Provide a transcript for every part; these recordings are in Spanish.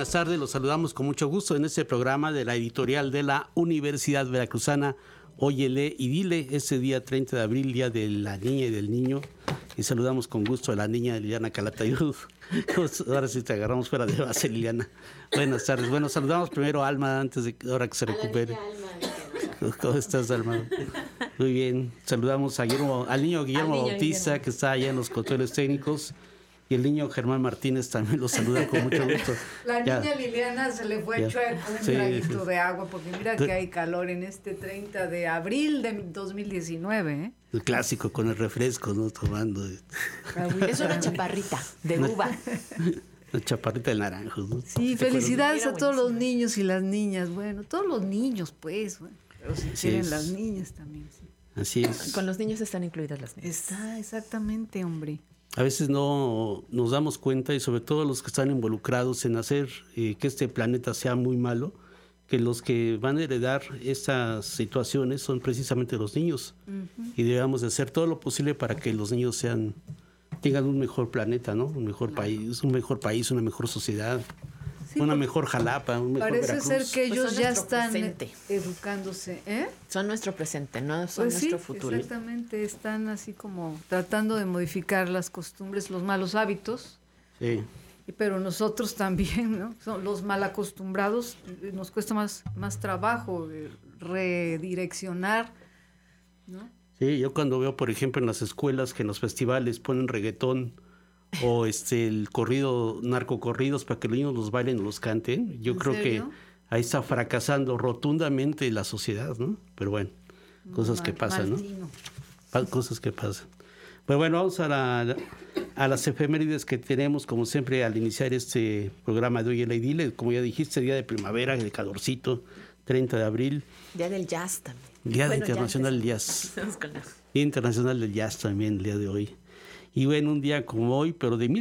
buenas tardes. Los saludamos con mucho gusto en este programa de la editorial de la Universidad Veracruzana. Óyele y dile, este día 30 de abril, día de la niña y del niño. Y saludamos con gusto a la niña Liliana Calatayud. Ahora sí te agarramos fuera de base, Liliana. Buenas tardes. Bueno, saludamos primero a Alma antes de ahora que se recupere. ¿Cómo estás, Alma? Muy bien. Saludamos a al niño Guillermo Bautista, que está allá en los controles técnicos. Y el niño Germán Martínez también lo saluda con mucho gusto. La niña Liliana se le fue chueco un traguito de agua, porque mira que hay calor en este 30 de abril de 2019. El clásico con el refresco, ¿no? Tomando. Es una chaparrita de uva. Una chaparrita de naranjos, ¿no? Sí, felicidades a todos los niños y las niñas. Bueno, todos los niños, pues. Bueno, pero si quieren las niñas también. Sí. Así es. Con los niños están incluidas las niñas. Está, exactamente, hombre. A veces no nos damos cuenta, y sobre todo los que están involucrados en hacer que este planeta sea muy malo, que los que van a heredar estas situaciones son precisamente los niños. Uh-huh. Y debemos de hacer todo lo posible para que los niños tengan un mejor planeta, ¿no? Un mejor país, una mejor sociedad, sí, una mejor Jalapa, un mejor Veracruz. Parece ser que ellos pues ya están presente. Educándose. Son nuestro presente, no son pues nuestro sí, futuro. Exactamente, están así como tratando de modificar las costumbres, los malos hábitos. Sí. Pero nosotros también, ¿no? Son los mal acostumbrados, nos cuesta más trabajo redireccionar, ¿no? Sí, yo cuando veo, por ejemplo, en las escuelas que en los festivales ponen reggaetón o el corrido, narcocorridos para que los niños los bailen o los canten, yo creo que ahí está fracasando rotundamente la sociedad, ¿no? Pero bueno, cosas que pasan, ¿no? Cosas que pasan. Pero bueno, vamos a las efemérides que tenemos, como siempre, al iniciar este programa de Hoy en la Idile. Como ya dijiste, día de primavera, de calorcito, 30 de abril. Día del jazz también. Día internacional del jazz. Día internacional del jazz también, el día de hoy. Y bueno, un día como hoy, pero de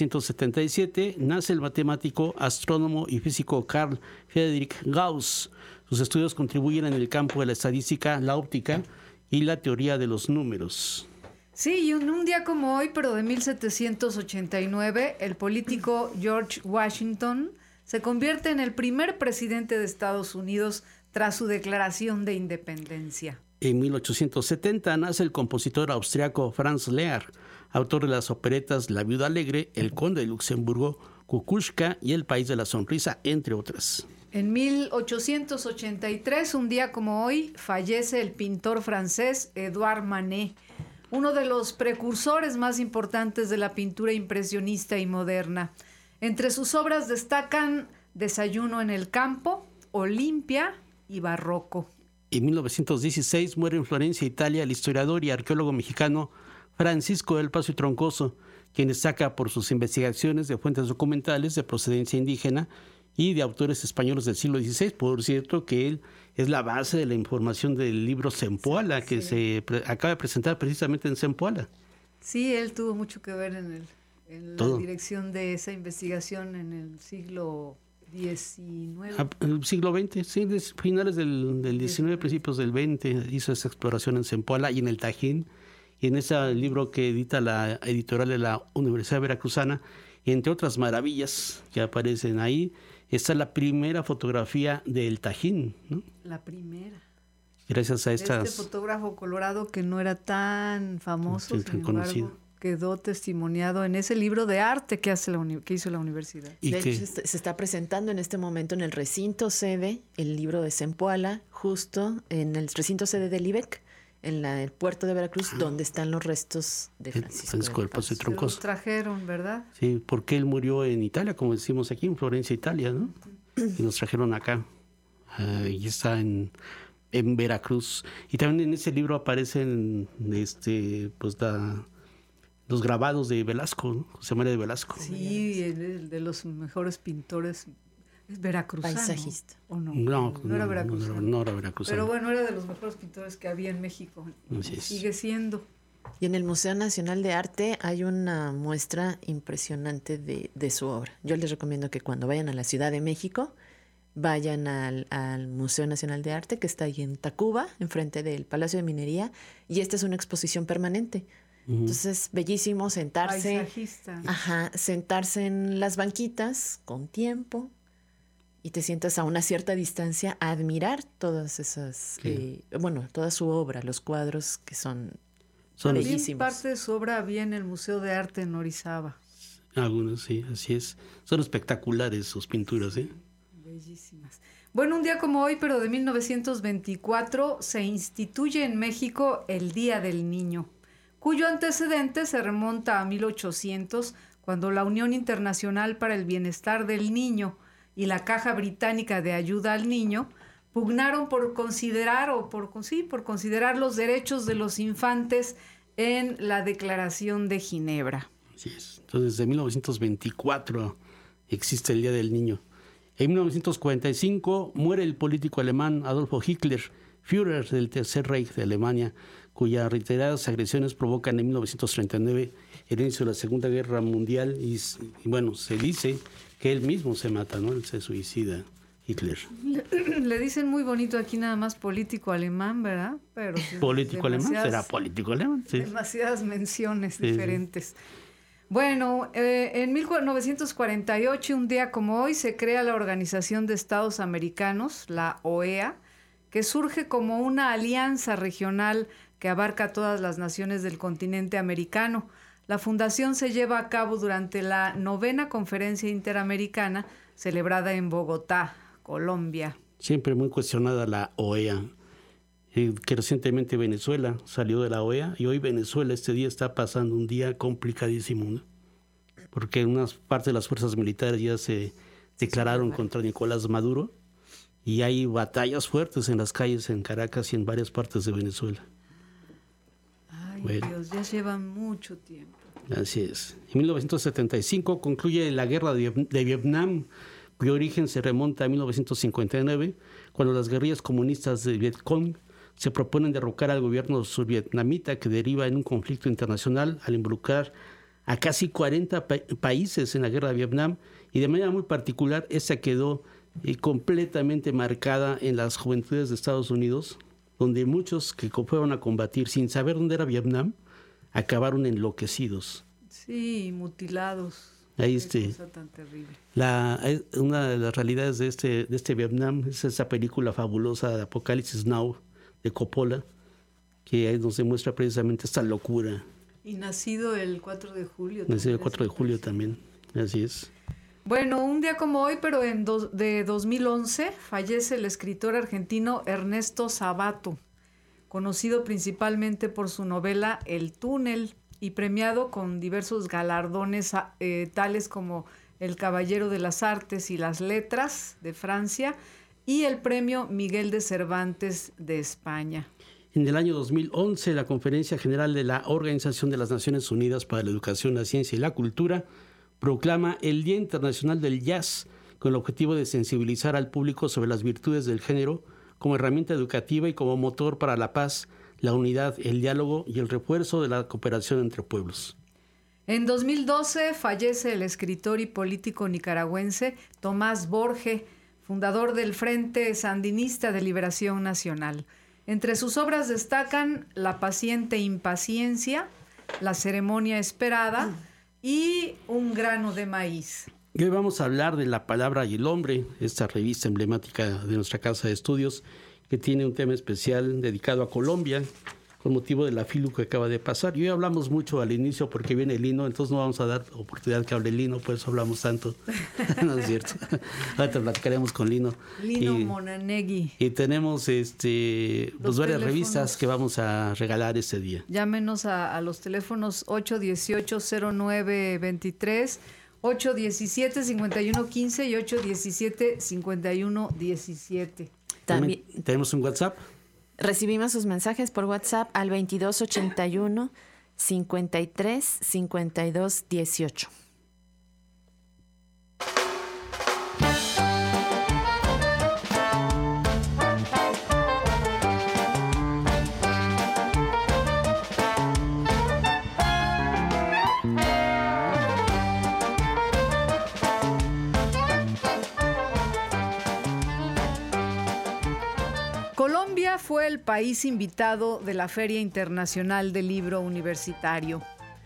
1777, nace el matemático, astrónomo y físico Carl Friedrich Gauss. Sus estudios contribuyen en el campo de la estadística, la óptica y la teoría de los números. Sí, y un día como hoy, pero de 1789, el político George Washington se convierte en el primer presidente de Estados Unidos tras su declaración de independencia. En 1870 nace el compositor austriaco Franz Lehár, autor de las operetas La Viuda Alegre, El Conde de Luxemburgo, Kukushka y El País de la Sonrisa, entre otras. En 1883, un día como hoy, fallece el pintor francés Edouard Manet, uno de los precursores más importantes de la pintura impresionista y moderna. Entre sus obras destacan Desayuno en el campo, Olimpia y Barroco. En 1916 muere en Florencia, Italia, el historiador y arqueólogo mexicano Francisco del Paso y Troncoso, quien destaca por sus investigaciones de fuentes documentales de procedencia indígena y de autores españoles del siglo XVI. Por cierto, que él es la base de la información del libro Zempoala, que se acaba de presentar precisamente en Zempoala. Sí, él tuvo mucho que ver en la dirección de esa investigación en el siglo XIX. El siglo XX, sí, finales del XIX, principios del XX, hizo esa exploración en Zempoala y en el Tajín. Y en ese libro que edita la editorial de la Universidad Veracruzana, entre otras maravillas que aparecen ahí, está la primera fotografía del Tajín, ¿no? La primera. Gracias a estas... Este fotógrafo colorado que no era tan famoso, sin embargo, conocido, quedó testimoniado en ese libro de arte que hizo la universidad. De hecho, se está presentando en este momento en el recinto sede el libro de Zempoala, justo en el recinto sede del IBEC, en el puerto de Veracruz, donde están los restos de Francisco del Paso y Troncoso. Se los trajeron, ¿verdad? Sí, porque él murió en Italia, como decimos aquí, en Florencia, Italia, ¿no? Y nos trajeron acá. Y está en Veracruz. Y también en ese libro aparecen los grabados de Velasco, ¿no? José María de Velasco. Sí, de los mejores pintores. Es veracruzano. Paisajista. ¿O no? No era veracruzano. No era veracruzano. Pero bueno, era de los mejores pintores que había en México. Sigue siendo. Y en el Museo Nacional de Arte hay una muestra impresionante de su obra. Yo les recomiendo que cuando vayan a la Ciudad de México, vayan al Museo Nacional de Arte, que está ahí en Tacuba, enfrente del Palacio de Minería, y esta es una exposición permanente. Entonces, bellísimo sentarse. Paisajista. Sentarse en las banquitas con tiempo, y te sientas a una cierta distancia a admirar todas esas, toda su obra, los cuadros que son bellísimos. Parte de su obra había en el Museo de Arte en Orizaba. Algunos, sí, así es. Son espectaculares sus pinturas, ¿eh? Bellísimas. Bueno, un día como hoy, pero de 1924, se instituye en México el Día del Niño, cuyo antecedente se remonta a 1800, cuando la Unión Internacional para el Bienestar del Niño y la Caja Británica de Ayuda al Niño pugnaron por considerar los derechos de los infantes en la Declaración de Ginebra. Así es. Entonces, desde 1924 existe el Día del Niño. En 1945 muere el político alemán Adolfo Hitler, Führer del Tercer Reich de Alemania, cuyas reiteradas agresiones provocan en 1939 el inicio de la Segunda Guerra Mundial y bueno, se dice que él mismo se mata, ¿no? Él se suicida, Hitler. Le dicen muy bonito aquí nada más político alemán, ¿verdad? Pero político alemán, será político alemán, sí. Demasiadas menciones diferentes. Bueno, en 1948, un día como hoy, se crea la Organización de Estados Americanos, la OEA, que surge como una alianza regional que abarca a todas las naciones del continente americano. La fundación se lleva a cabo durante la 9ª Conferencia Interamericana, celebrada en Bogotá, Colombia. Siempre muy cuestionada la OEA, que recientemente Venezuela salió de la OEA y hoy Venezuela este día está pasando un día complicadísimo, ¿no? Porque en una parte de las fuerzas militares ya se declararon contra Nicolás Maduro y hay batallas fuertes en las calles en Caracas y en varias partes de Venezuela. Ay, bueno. Dios, ya llevan mucho tiempo. Así es. En 1975 concluye la guerra de Vietnam, cuyo origen se remonta a 1959, cuando las guerrillas comunistas de Vietcong se proponen derrocar al gobierno survietnamita, que deriva en un conflicto internacional al involucrar a casi 40 países en la guerra de Vietnam, y de manera muy particular esta quedó completamente marcada en las juventudes de Estados Unidos, donde muchos que fueron a combatir sin saber dónde era Vietnam acabaron enloquecidos. Sí, mutilados. Ahí cosa tan terrible. Una de las realidades de este Vietnam es esa película fabulosa de Apocalipsis Now de Coppola, que nos demuestra precisamente esta locura. Y nacido el 4 de julio. Nacido el 4 de julio también, así es. Bueno, un día como hoy, pero de 2011, fallece el escritor argentino Ernesto Sabato, conocido principalmente por su novela El Túnel y premiado con diversos galardones tales como el Caballero de las Artes y las Letras de Francia y el Premio Miguel de Cervantes de España. En el año 2011, la Conferencia General de la Organización de las Naciones Unidas para la Educación, la Ciencia y la Cultura proclama el Día Internacional del Jazz con el objetivo de sensibilizar al público sobre las virtudes del género como herramienta educativa y como motor para la paz, la unidad, el diálogo y el refuerzo de la cooperación entre pueblos. En 2012 fallece el escritor y político nicaragüense Tomás Borge, fundador del Frente Sandinista de Liberación Nacional. Entre sus obras destacan La paciente impaciencia, La ceremonia esperada y Un grano de maíz. Y hoy vamos a hablar de La palabra y el hombre, esta revista emblemática de nuestra casa de estudios, que tiene un tema especial dedicado a Colombia, con motivo de la FILU que acaba de pasar. Y hoy hablamos mucho al inicio porque viene Lino, entonces no vamos a dar oportunidad que hable Lino, por eso hablamos tanto. No es cierto. Ahorita platicaremos con Lino. Lino Monanegui. Y tenemos pues varias revistas que vamos a regalar este día. Llámenos a los teléfonos 818-0923, 817-5115 y 817-5117. También tenemos un WhatsApp. Recibimos sus mensajes por WhatsApp al 2281 53 52 18. Colombia fue el país invitado de la Feria Internacional del Libro Universitario.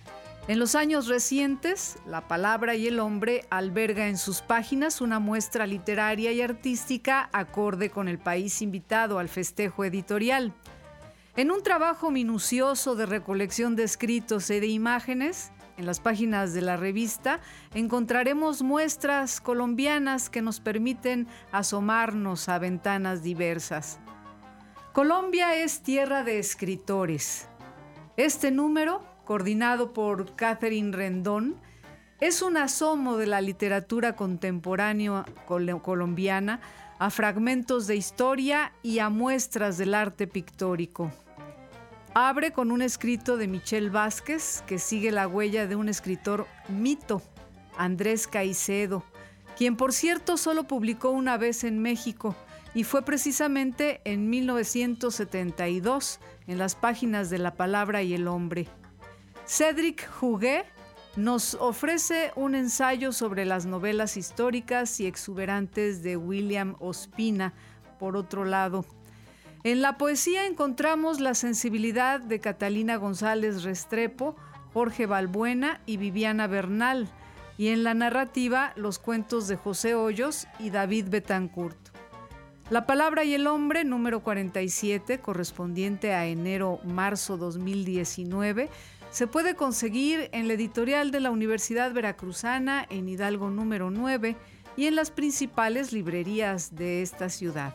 En los años recientes, La Palabra y el Hombre alberga en sus páginas una muestra literaria y artística acorde con el país invitado al festejo editorial. En un trabajo minucioso de recolección de escritos y de imágenes, en las páginas de la revista encontraremos muestras colombianas que nos permiten asomarnos a ventanas diversas. Colombia es tierra de escritores. Este número, coordinado por Catherine Rendón, es un asomo de la literatura contemporánea colombiana a fragmentos de historia y a muestras del arte pictórico. Abre con un escrito de Michel Vázquez que sigue la huella de un escritor mito, Andrés Caicedo, quien por cierto solo publicó una vez en México y fue precisamente en 1972 en las páginas de La Palabra y el Hombre. Cédric Huguet nos ofrece un ensayo sobre las novelas históricas y exuberantes de William Ospina, por otro lado. En la poesía encontramos la sensibilidad de Catalina González Restrepo, Jorge Balbuena y Viviana Bernal, y en la narrativa los cuentos de José Hoyos y David Betancourt. La Palabra y el Hombre, número 47, correspondiente a enero-marzo 2019, se puede conseguir en la editorial de la Universidad Veracruzana en Hidalgo número 9 y en las principales librerías de esta ciudad.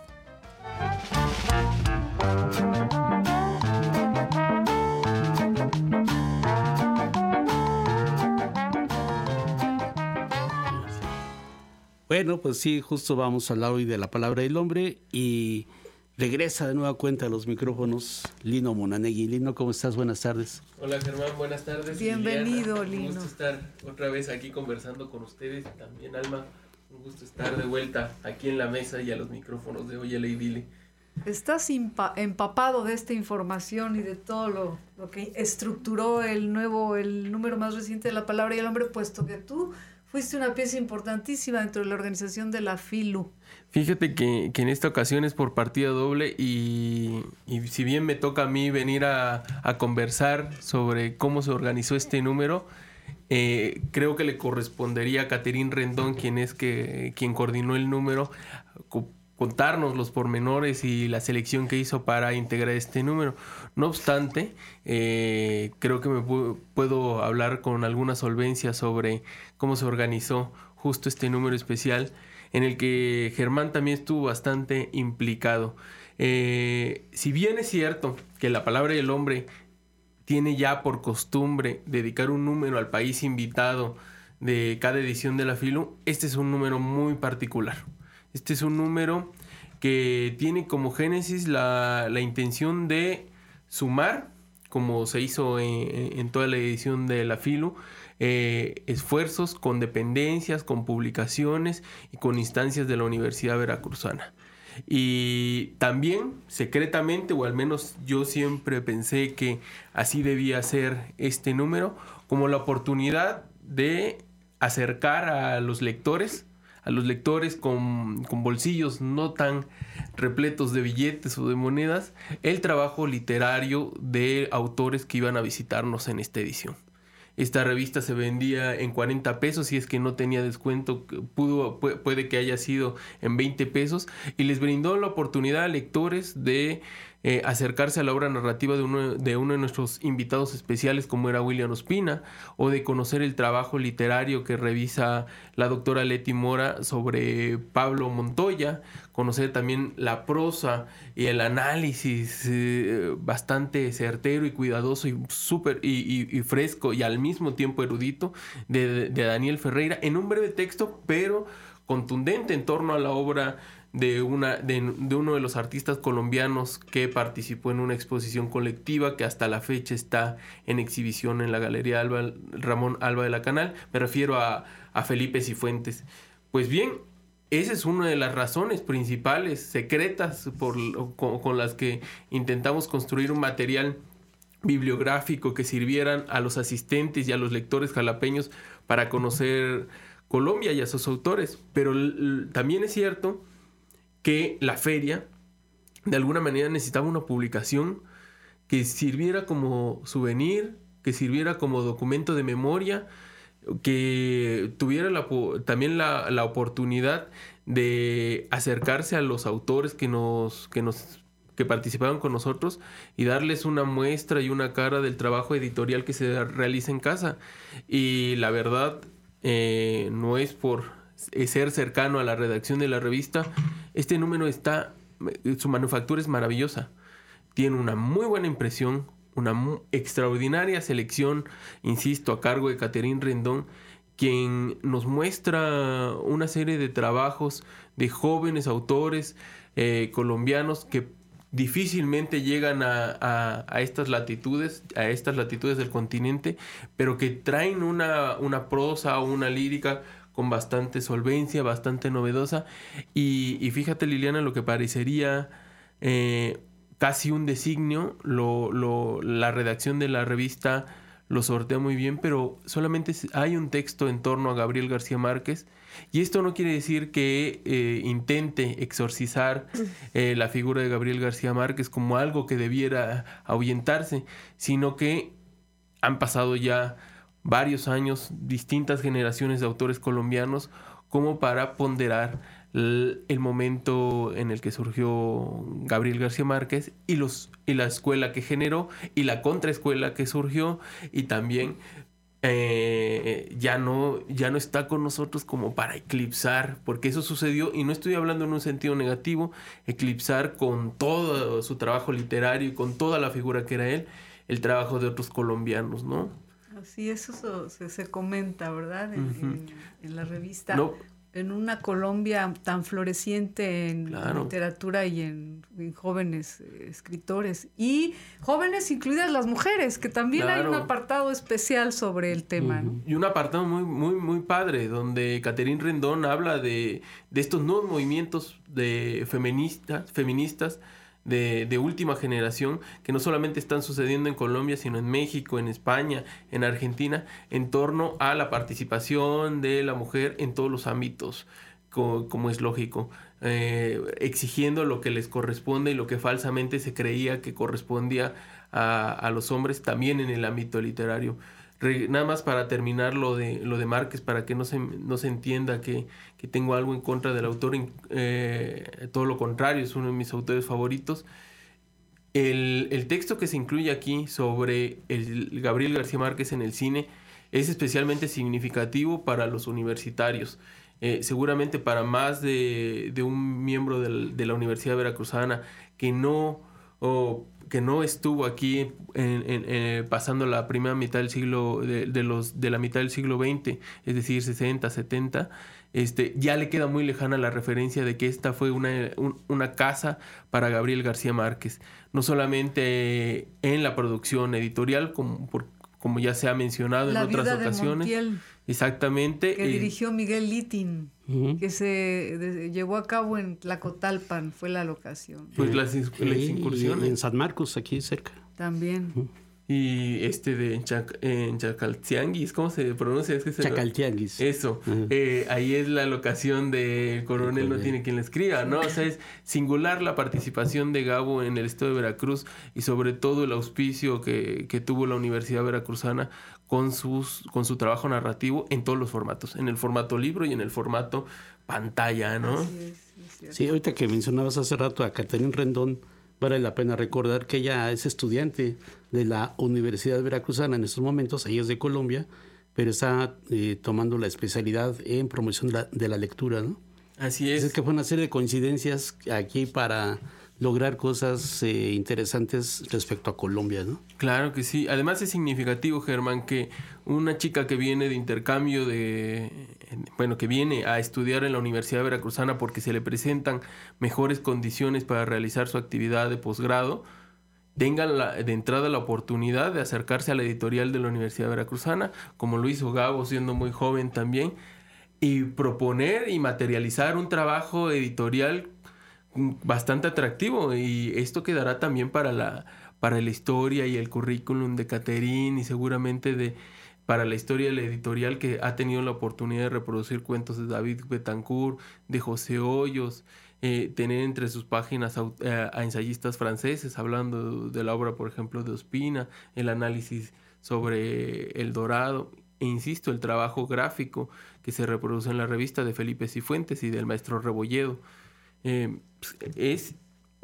Bueno, pues sí, justo vamos a hablar hoy de La Palabra y el Hombre y regresa de nueva cuenta a los micrófonos Lino Monanegui. Lino, ¿cómo estás? Buenas tardes. Hola Germán, buenas tardes. Bienvenido, Liliana. Lino. Un gusto estar otra vez aquí conversando con ustedes. También Alma, un gusto estar de vuelta aquí en la mesa y a los micrófonos de Óyele y Dile. Estás empapado de esta información y de todo lo que estructuró el número más reciente de La Palabra y el Hombre, puesto que tú fuiste una pieza importantísima dentro de la organización de la FILU. Fíjate que en esta ocasión es por partida doble y si bien me toca a mí venir a conversar sobre cómo se organizó este número, creo que le correspondería a Catherine Rendón, quien coordinó el número, contarnos los pormenores y la selección que hizo para integrar este número. No obstante, creo que me puedo hablar con alguna solvencia sobre cómo se organizó justo este número especial, en el que Germán también estuvo bastante implicado. Si bien es cierto que La Palabra y el Hombre tiene ya por costumbre dedicar un número al país invitado de cada edición de la FILU, este es un número muy particular. Este es un número que tiene como génesis la intención de sumar, como se hizo en toda la edición de la FILU, esfuerzos con dependencias, con publicaciones y con instancias de la Universidad Veracruzana. Y también secretamente, o al menos yo siempre pensé que así debía ser este número, como la oportunidad de acercar a los lectores con bolsillos no tan repletos de billetes o de monedas, el trabajo literario de autores que iban a visitarnos en esta edición. Esta revista se vendía en 40 pesos, si es que no tenía descuento, puede que haya sido en 20 pesos, y les brindó la oportunidad a lectores de acercarse a la obra narrativa de uno de nuestros invitados especiales, como era William Ospina, o de conocer el trabajo literario que revisa la doctora Leti Mora sobre Pablo Montoya, conocer también la prosa y el análisis bastante certero y cuidadoso y súper y fresco y al mismo tiempo erudito de Daniel Ferreira, en un breve texto pero contundente en torno a la obra de uno de los artistas colombianos que participó en una exposición colectiva que hasta la fecha está en exhibición en la Galería Ramón Alba de la Canal. Me refiero a Felipe Cifuentes. Pues bien, esa es una de las razones principales, secretas, con las que intentamos construir un material bibliográfico que sirvieran a los asistentes y a los lectores jalapeños para conocer Colombia y a sus autores. Pero también es cierto que la feria de alguna manera necesitaba una publicación que sirviera como souvenir, que sirviera como documento de memoria, que tuviera también la oportunidad de acercarse a los autores que participaron con nosotros y darles una muestra y una cara del trabajo editorial que se realiza en casa. Y la verdad, no es por ser cercano a la redacción de la revista, este número su manufactura es maravillosa. Tiene una muy buena impresión, una extraordinaria selección, insisto, a cargo de Catherine Rendón, quien nos muestra una serie de trabajos de jóvenes autores colombianos que difícilmente llegan a estas latitudes del continente, pero que traen una prosa o una lírica con bastante solvencia, bastante novedosa. Y fíjate, Liliana, lo que parecería casi un designio, la redacción de la revista lo sortea muy bien, pero solamente hay un texto en torno a Gabriel García Márquez, y esto no quiere decir que intente exorcizar la figura de Gabriel García Márquez como algo que debiera ahuyentarse, sino que han pasado ya varios años, distintas generaciones de autores colombianos, como para ponderar el momento en el que surgió Gabriel García Márquez y la escuela que generó y la contraescuela que surgió, y también ya no está con nosotros como para eclipsar, porque eso sucedió, y no estoy hablando en un sentido negativo, eclipsar con todo su trabajo literario y con toda la figura que era él, el trabajo de otros colombianos, ¿no? Sí, eso se comenta, ¿verdad? En la revista. No. En una Colombia tan floreciente en literatura y en jóvenes escritores. Y jóvenes, incluidas las mujeres, que también hay un apartado especial sobre el tema, ¿no? Y un apartado muy, muy, muy padre, donde Catherine Rendón habla de estos nuevos movimientos de feministas de última generación, que no solamente están sucediendo en Colombia, sino en México, en España, en Argentina, en torno a la participación de la mujer en todos los ámbitos, como es lógico, exigiendo lo que les corresponde y lo que falsamente se creía que correspondía a los hombres, también en el ámbito literario. Nada más para terminar lo de Márquez, para que no se entienda que tengo algo en contra del autor, todo lo contrario, es uno de mis autores favoritos. El texto que se incluye aquí sobre el Gabriel García Márquez en el cine es especialmente significativo para los universitarios, seguramente para más de un miembro de la Universidad Veracruzana que no estuvo aquí pasando la primera mitad del siglo de la mitad del siglo XX, es decir, 60, 70, ya le queda muy lejana la referencia de que esta fue una casa para Gabriel García Márquez, no solamente en la producción editorial, como ya se ha mencionado en otras ocasiones. Montiel, exactamente. Que dirigió Miguel Litin, que se llevó a cabo en Tlacotalpan, fue la locación. Pues las incursiones. En San Marcos, aquí cerca. También. Y en Chacaltianguis, ¿cómo se pronuncia? Chacaltianguis. Eso. Ahí es la locación de Coronel no tiene quien le escriba, ¿no? O sea, es singular la participación de Gabo en el estado de Veracruz y sobre todo el auspicio que tuvo la Universidad Veracruzana con su trabajo narrativo en todos los formatos, en el formato libro y en el formato pantalla, ¿no? Así es, sí, ahorita que mencionabas hace rato a Catherine Rendón, vale la pena recordar que ella es estudiante de la Universidad Veracruzana en estos momentos. Ella es de Colombia, pero está tomando la especialidad en promoción de la lectura, ¿no? Así es. Es que fue una serie de coincidencias aquí para lograr cosas interesantes respecto a Colombia, ¿no? Claro que sí. Además es significativo, Germán, que una chica que viene de intercambio que viene a estudiar en la Universidad Veracruzana porque se le presentan mejores condiciones para realizar su actividad de posgrado, tenga de entrada la oportunidad de acercarse a la editorial de la Universidad Veracruzana, como lo hizo Gabo siendo muy joven también, y proponer y materializar un trabajo editorial bastante atractivo, y esto quedará también para la historia y el currículum de Catherine, y seguramente para la historia de la editorial, que ha tenido la oportunidad de reproducir cuentos de David Betancourt, de José Hoyos, tener entre sus páginas a ensayistas franceses hablando de la obra, por ejemplo, de Ospina, el análisis sobre El Dorado, e insisto, el trabajo gráfico que se reproduce en la revista de Felipe Cifuentes y del maestro Rebolledo. Es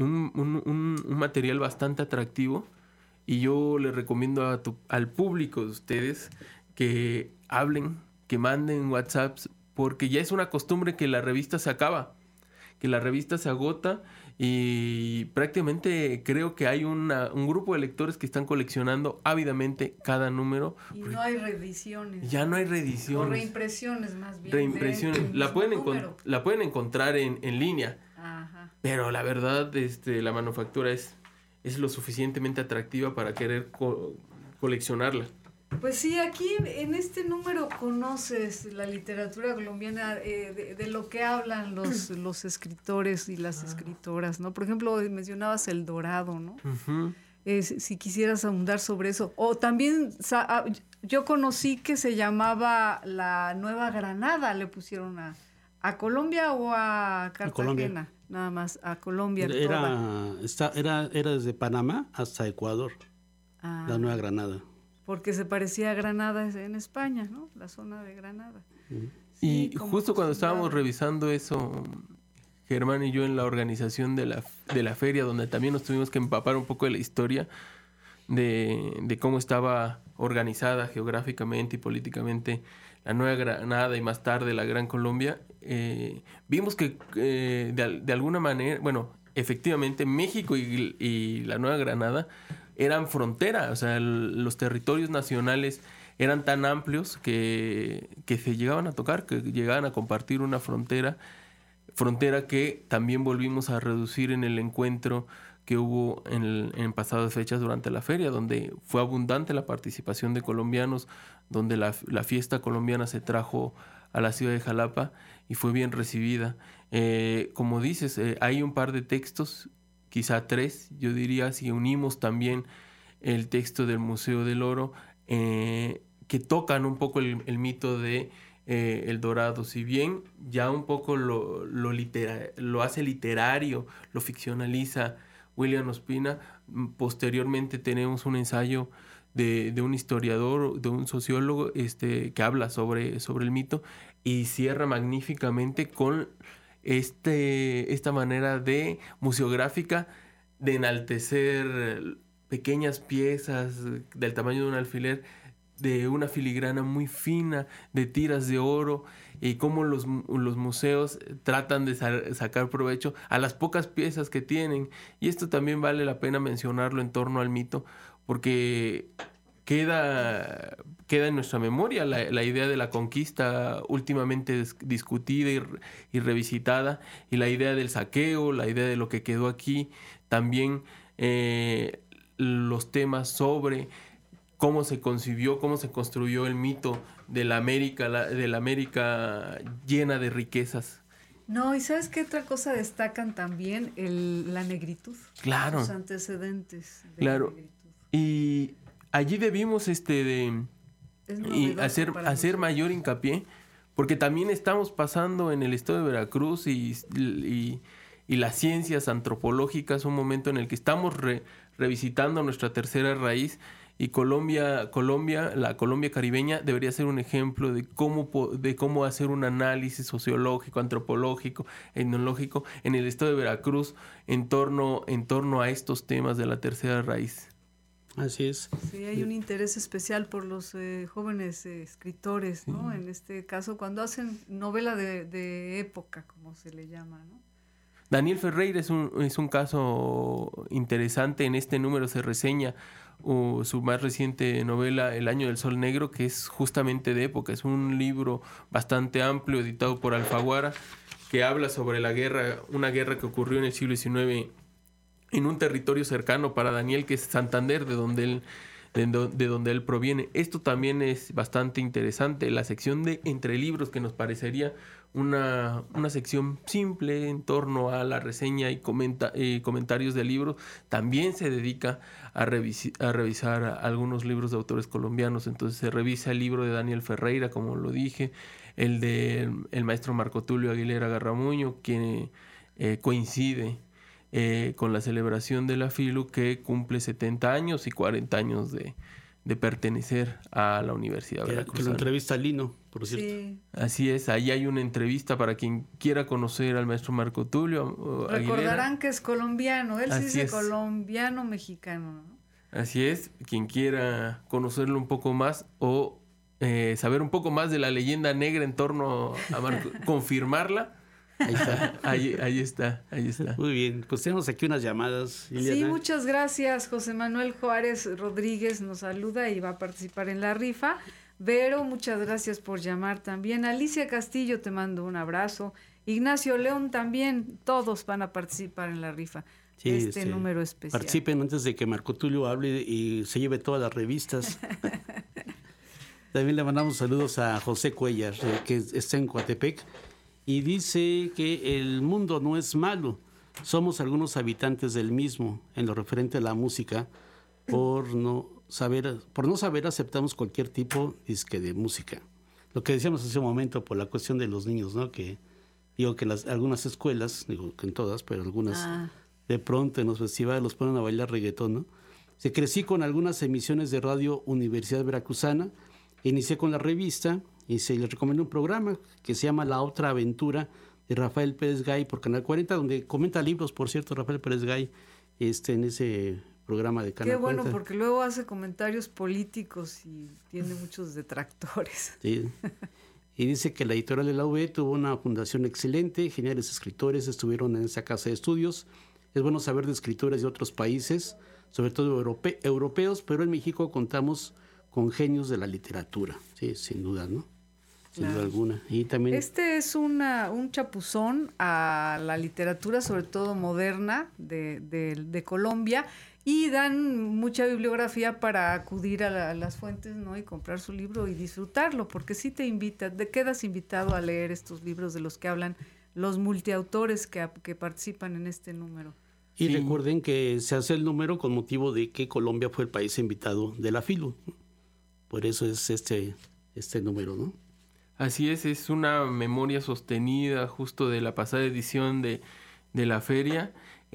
un material bastante atractivo, y yo les recomiendo al público de ustedes que hablen, que manden WhatsApps, porque ya es una costumbre que la revista se acaba, que la revista se agota, y prácticamente creo que hay un grupo de lectores que están coleccionando ávidamente cada número. Y no hay reediciones. Ya no hay reediciones. O reimpresiones más bien. Reimpresiones. La pueden encontrar en línea. Ajá. Pero la verdad, la manufactura es lo suficientemente atractiva para querer coleccionarla. Pues sí, aquí en este número conoces la literatura colombiana, de lo que hablan los escritores y las escritoras, ¿no? Por ejemplo, mencionabas El Dorado, ¿no? Uh-huh. Si quisieras ahondar sobre eso. O también yo conocí que se llamaba La Nueva Granada, le pusieron a Colombia o a Cartagena. Colombia. Nada más, a Colombia. Era desde Panamá hasta Ecuador, La Nueva Granada. Porque se parecía a Granada en España, ¿no? La zona de Granada. Sí, y acostumbrado. justo cuando estábamos revisando eso, Germán y yo, en la organización de la feria, donde también nos tuvimos que empapar un poco de la historia de cómo estaba organizada geográficamente y políticamente la Nueva Granada y más tarde la Gran Colombia, vimos que de alguna manera, bueno, efectivamente México y la Nueva Granada eran frontera, o sea, los territorios nacionales eran tan amplios que se llegaban a tocar, que llegaban a compartir una frontera que también volvimos a reducir en el encuentro que hubo en pasadas fechas durante la feria, donde fue abundante la participación de colombianos, donde la fiesta colombiana se trajo a la ciudad de Jalapa y fue bien recibida. Como dices, hay un par de textos, quizá 3, yo diría, si unimos también el texto del Museo del Oro, que tocan un poco el mito de El Dorado. Si bien ya un poco lo hace literario, lo ficcionaliza William Ospina, posteriormente tenemos un ensayo de un historiador, de un sociólogo, que habla sobre el mito, y cierra magníficamente con esta manera de museográfica de enaltecer pequeñas piezas del tamaño de un alfiler, de una filigrana muy fina, de tiras de oro, y cómo los museos tratan de sacar provecho a las pocas piezas que tienen. Y esto también vale la pena mencionarlo en torno al mito, porque queda en nuestra memoria la idea de la conquista últimamente discutida y revisitada, y la idea del saqueo, la idea de lo que quedó aquí, también los temas sobre cómo se concibió, cómo se construyó el mito de la América llena de riquezas. No, y ¿sabes qué otra cosa destacan también? La negritud. Claro. Los antecedentes de claro. la negritud. Y allí debimos hacer mayor hincapié, porque también estamos pasando en el estado de Veracruz y las ciencias antropológicas, un momento en el que estamos revisitando nuestra tercera raíz, y la Colombia caribeña debería ser un ejemplo de cómo hacer un análisis sociológico, antropológico, etnológico en el estado de Veracruz en torno a estos temas de la tercera raíz. Así es. Sí, hay un interés especial por los jóvenes escritores, ¿no? En este caso, cuando hacen novela de época, como se le llama, ¿no? Daniel Ferreira es un caso interesante. En este número se reseña su más reciente novela, El Año del Sol Negro, que es justamente de época. Es un libro bastante amplio, editado por Alfaguara, que habla sobre una guerra que ocurrió en el siglo XIX en un territorio cercano para Daniel, que es Santander, de donde él proviene. Esto también es bastante interesante. La sección de Entre Libros, que nos parecería una sección simple en torno a la reseña y comentarios de libros, también se dedica a revisar algunos libros de autores colombianos. Entonces se revisa el libro de Daniel Ferreira, como lo dije, el del maestro Marco Tulio Aguilera Garramuño, quien coincide con la celebración de la FILU, que cumple 70 años y 40 años de pertenecer a la Universidad Veracruzana. Que lo entrevista Lino, por cierto. Sí. Así es, ahí hay una entrevista para quien quiera conocer al maestro Marco Tulio Aguilera. Recordarán que es colombiano, él sí Así dice es. colombiano mexicano, ¿no? Así es, quien quiera conocerlo un poco más o saber un poco más de la leyenda negra en torno a Marco, confirmarla. Ahí está. Ahí está. Muy bien, pues tenemos aquí unas llamadas. Liliana. Sí, muchas gracias. José Manuel Juárez Rodríguez nos saluda y va a participar en la rifa. Vero, muchas gracias por llamar también. Alicia Castillo, te mando un abrazo. Ignacio León también, todos van a participar en la rifa. Sí, este número especial. Participen antes de que Marco Tulio hable y se lleve todas las revistas. También le mandamos saludos a José Cuellar, que está en Coatepec, y dice que el mundo no es malo, somos algunos habitantes del mismo en lo referente a la música. Por no saber aceptamos cualquier tipo de música. Lo que decíamos hace un momento por la cuestión de los niños, ¿no? Que digo que algunas escuelas, digo que en todas, pero algunas de pronto en los festivales los ponen a bailar reggaetón, ¿no? Se crecí con algunas emisiones de radio Universidad Veracruzana, inicié con la revista y se les recomendó un programa que se llama La Otra Aventura de Rafael Pérez Gay por Canal 40, donde comenta libros, por cierto, Rafael Pérez Gay, en ese programa de Canal 40. Qué bueno, porque luego hace comentarios políticos y tiene muchos detractores. Sí. Y dice que la editorial de la UB tuvo una fundación excelente, geniales escritores estuvieron en esa casa de estudios. Es bueno saber de escritores de otros países, sobre todo europeos, pero en México contamos con genios de la literatura, sí, sin duda, ¿no? Sin duda alguna. Y también este es un chapuzón a la literatura, sobre todo moderna, de Colombia, y dan mucha bibliografía para acudir a las fuentes, ¿no? Y comprar su libro y disfrutarlo, porque sí te quedas invitado a leer estos libros de los que hablan los multiautores que participan en este número. Y sí, recuerden que se hace el número con motivo de que Colombia fue el país invitado de la FILU. Por eso es este número, ¿no? Así es una memoria sostenida justo de la pasada edición de la feria.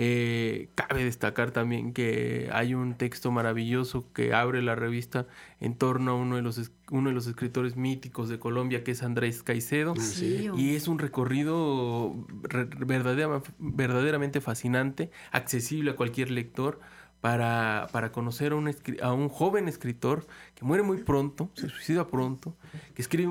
Cabe destacar también que hay un texto maravilloso que abre la revista en torno a uno de los escritores míticos de Colombia, que es Andrés Caicedo. Sí. Y es un recorrido verdaderamente fascinante, accesible a cualquier lector, para conocer a un joven escritor que muere muy pronto, se suicida pronto, que escribe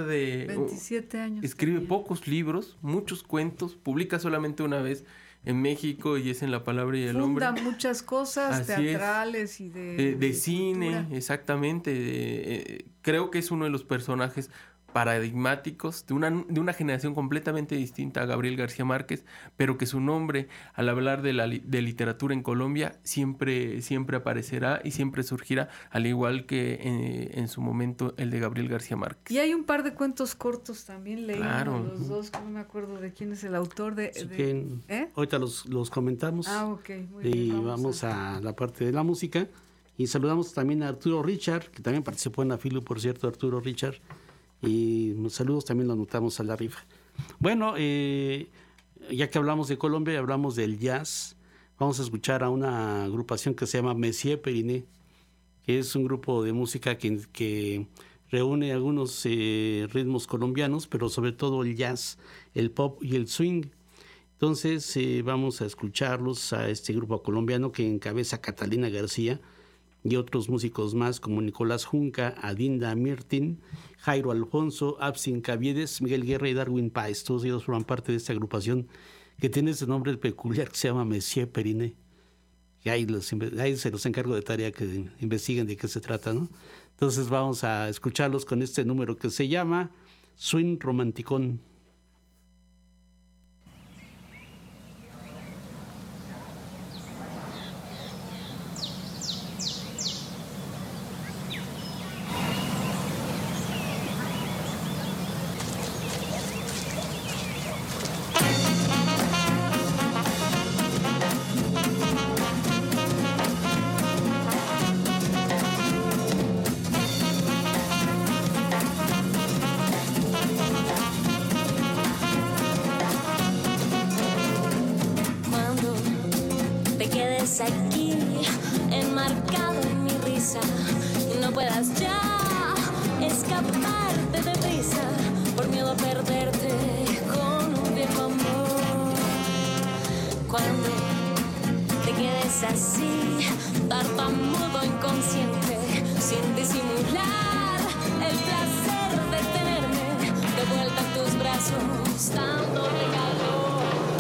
27 años. Escribe pocos libros, muchos cuentos, publica solamente una vez en México y es en La Palabra y el Hombre. Funda muchas cosas, Así teatrales y de cine, exactamente. Creo que es uno de los personajes paradigmáticos de una generación completamente distinta a Gabriel García Márquez, pero que su nombre, al hablar de literatura en Colombia, siempre aparecerá y siempre surgirá, al igual que en su momento el de Gabriel García Márquez. Y hay un par de cuentos cortos también, leí los dos, no me acuerdo de quién es el autor ahorita los comentamos. Ok, muy bien. Y vamos a la parte de la música. Y saludamos también a Arturo Richard, que también participó en la FILU, por cierto, Arturo Richard. Y saludos también lo anotamos a la rifa. Bueno, ya que hablamos de Colombia y hablamos del jazz, vamos a escuchar a una agrupación que se llama Messier Periné, que es un grupo de música que reúne algunos ritmos colombianos, pero sobre todo el jazz, el pop y el swing. Entonces vamos a escucharlos a este grupo colombiano que encabeza Catalina García y otros músicos más como Nicolás Junca, Adinda Mirtin, Jairo Alfonso, Absin Caviedes, Miguel Guerra y Darwin Páez. Todos ellos forman parte de esta agrupación que tiene ese nombre peculiar que se llama Messier Periné. Y ahí se los encargo de tarea que investiguen de qué se trata, ¿no? Entonces vamos a escucharlos con este número que se llama Swing Romanticón. Aquí, enmarcado en mi risa, y no quieras ya escaparte deprisa por miedo a perderte con un viejo amor. Cuando te quedes así, tartamudo inconsciente, sin disimular el placer de tenerme de vuelta en tus brazos, dándote calor.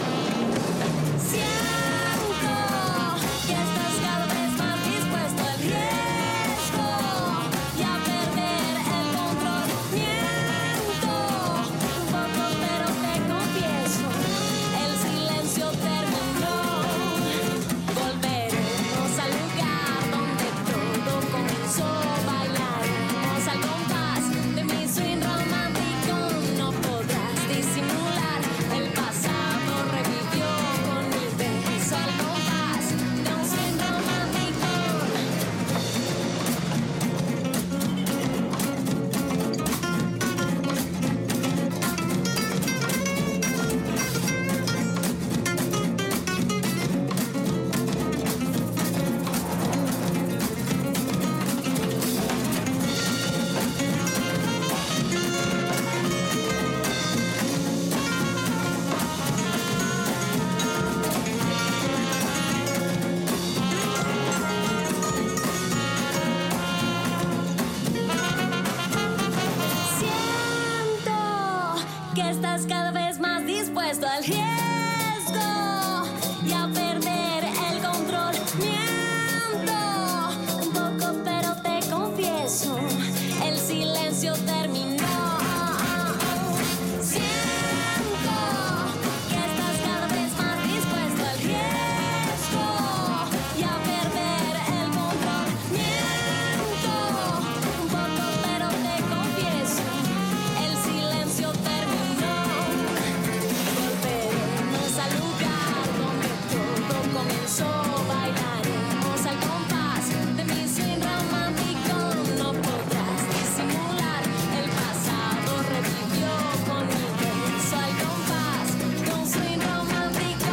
Siento que estás cada vez más dispuesto al riesgo y a perder el control. Miento un poco, pero te confieso, el silencio terminó. Volveremos al lugar donde todo comenzó. Bailaremos al compás de mi swing romántico. No podrás disimular, el pasado revivió con mi beso al compás de un swing romántico. Siento que estás cada vez más dispuesto al riesgo y a perder el control. Miento un poco, pero te confieso, el silencio terminó. Siento que estás cada vez más dispuesto al riesgo y a perder el control. Miento un poco, pero te confieso, el silencio terminó. Volveremos al lugar donde todo comenzó. Bailaremos al compás de mi swing romántico. No podrás disimular, el pasado revivió con mi beso al compás de un swing romántico.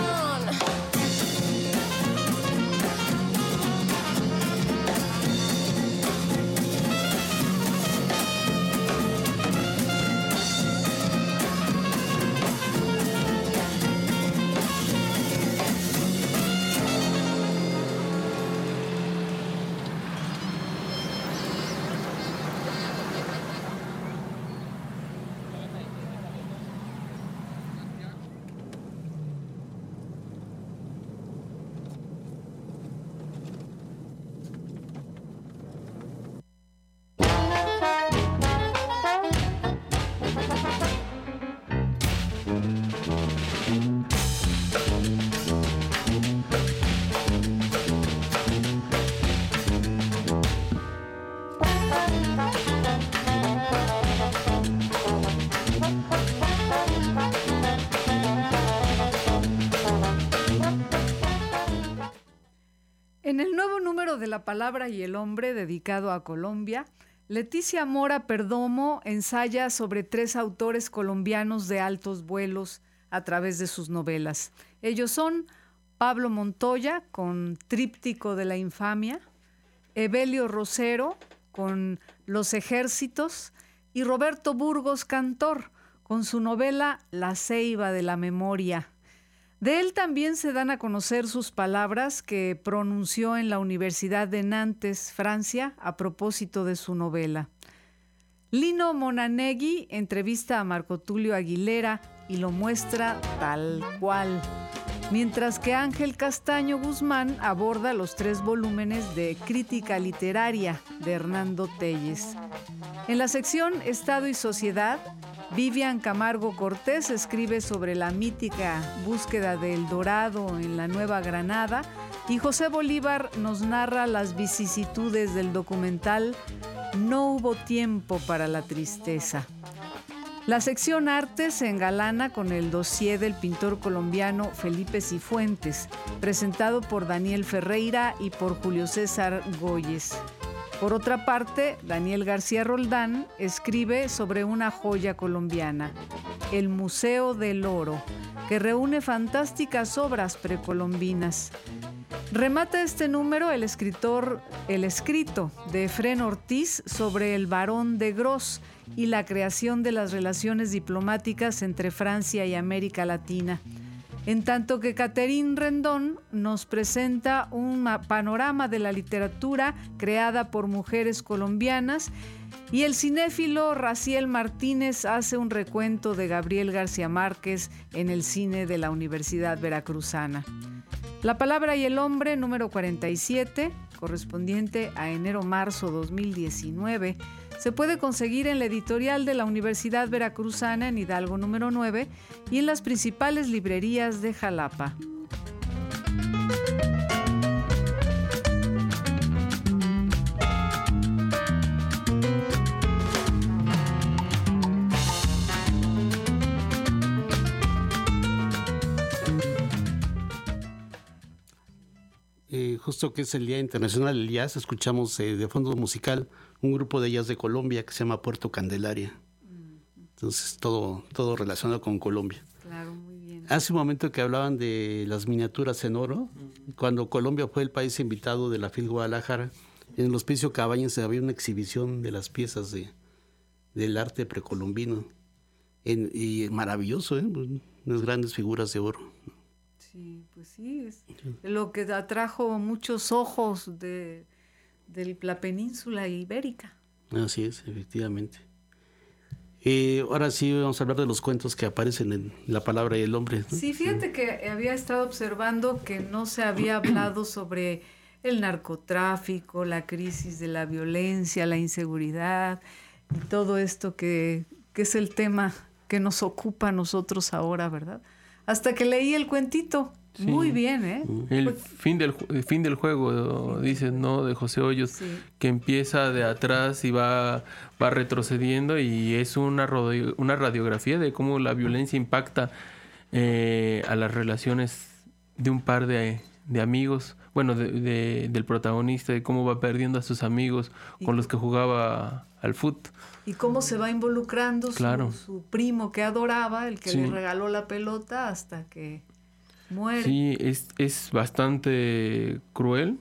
En el nuevo número de La Palabra y el Hombre, dedicado a Colombia, Leticia Mora Perdomo ensaya sobre 3 autores colombianos de altos vuelos a través de sus novelas. Ellos son Pablo Montoya, con Tríptico de la Infamia, Evelio Rosero, con Los Ejércitos, y Roberto Burgos Cantor, con su novela La Ceiba de la Memoria. De él también se dan a conocer sus palabras que pronunció en la Universidad de Nantes, Francia, a propósito de su novela. Lino Monanegui entrevista a Marco Tulio Aguilera y lo muestra tal cual, mientras que Ángel Castaño Guzmán aborda los 3 volúmenes de Crítica Literaria de Hernando Telles. En la sección Estado y Sociedad, Vivian Camargo Cortés escribe sobre la mítica búsqueda del Dorado en la Nueva Granada y José Bolívar nos narra las vicisitudes del documental No hubo tiempo para la tristeza. La sección Arte se engalana con el dossier del pintor colombiano Felipe Cifuentes, presentado por Daniel Ferreira y por Julio César Goyes. Por otra parte, Daniel García Roldán escribe sobre una joya colombiana, el Museo del Oro, que reúne fantásticas obras precolombinas. Remata este número el escrito de Efrén Ortiz sobre el Barón de Gros y la creación de las relaciones diplomáticas entre Francia y América Latina. En tanto que Catherine Rendón nos presenta un panorama de la literatura creada por mujeres colombianas y el cinéfilo Raciel Martínez hace un recuento de Gabriel García Márquez en el cine de la Universidad Veracruzana. La palabra y el hombre, número 47, correspondiente a enero-marzo 2019, se puede conseguir en la editorial de la Universidad Veracruzana en Hidalgo número 9 y en las principales librerías de Jalapa. Justo que es el Día Internacional del Jazz, escuchamos de fondo musical un grupo de jazz de Colombia que se llama Puerto Candelaria. Entonces todo relacionado con Colombia. Claro, muy bien. Hace un momento que hablaban de las miniaturas en oro, cuando Colombia fue el país invitado de la FIL Guadalajara, en el Hospicio Cabañas había una exhibición de las piezas del arte precolombino. Y maravilloso, unas grandes figuras de oro. Sí, pues sí, es lo que atrajo muchos ojos de la península ibérica. Así es, efectivamente. Ahora sí vamos a hablar de los cuentos que aparecen en La palabra y el hombre, ¿no? Sí, fíjate que había estado observando que no se había hablado sobre el narcotráfico, la crisis de la violencia, la inseguridad y todo esto que es el tema que nos ocupa a nosotros ahora, ¿verdad? Hasta que leí el cuentito. Sí. Muy bien, ¿eh? El fin del juego, dices, ¿no? De José Hoyos, sí. Que empieza de atrás y va retrocediendo y es una radiografía de cómo la violencia impacta a las relaciones de un par de amigos, bueno, del protagonista, de cómo va perdiendo a sus amigos con los que jugaba al fútbol. Y cómo se va involucrando claro. su primo que adoraba, el que sí. le regaló la pelota hasta que muere. Sí, es bastante cruel,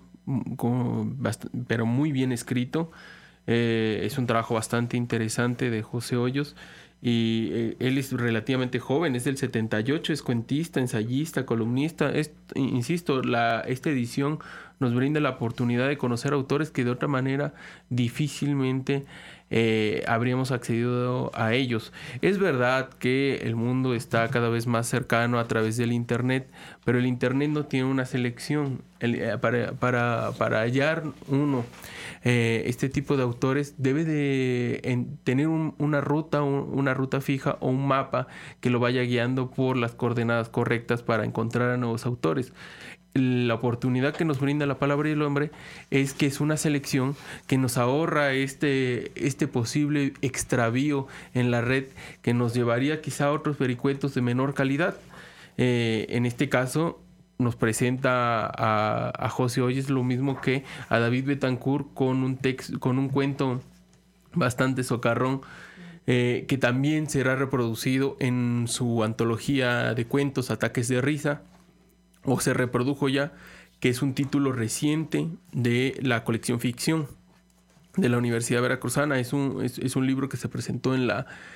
pero muy bien escrito. Es un trabajo bastante interesante de José Hoyos. Y él es relativamente joven, es del 78, es cuentista, ensayista, columnista. Insisto, esta edición nos brinda la oportunidad de conocer autores que de otra manera difícilmente habríamos accedido a ellos. Es verdad que el mundo está cada vez más cercano a través del Internet, pero el Internet no tiene una selección. Para hallar uno este tipo de autores debe de tener una ruta fija o un mapa que lo vaya guiando por las coordenadas correctas para encontrar a nuevos autores. La oportunidad que nos brinda La palabra y el hombre es que es una selección que nos ahorra este posible extravío en la red que nos llevaría quizá a otros vericuetos de menor calidad. En este caso nos presenta a José Hoyos lo mismo que a David Betancourt con un cuento bastante socarrón, que también será reproducido en su antología de cuentos Ataques de risa, o se reprodujo ya, que es un título reciente de la colección ficción de la Universidad Veracruzana. Es un libro que se presentó en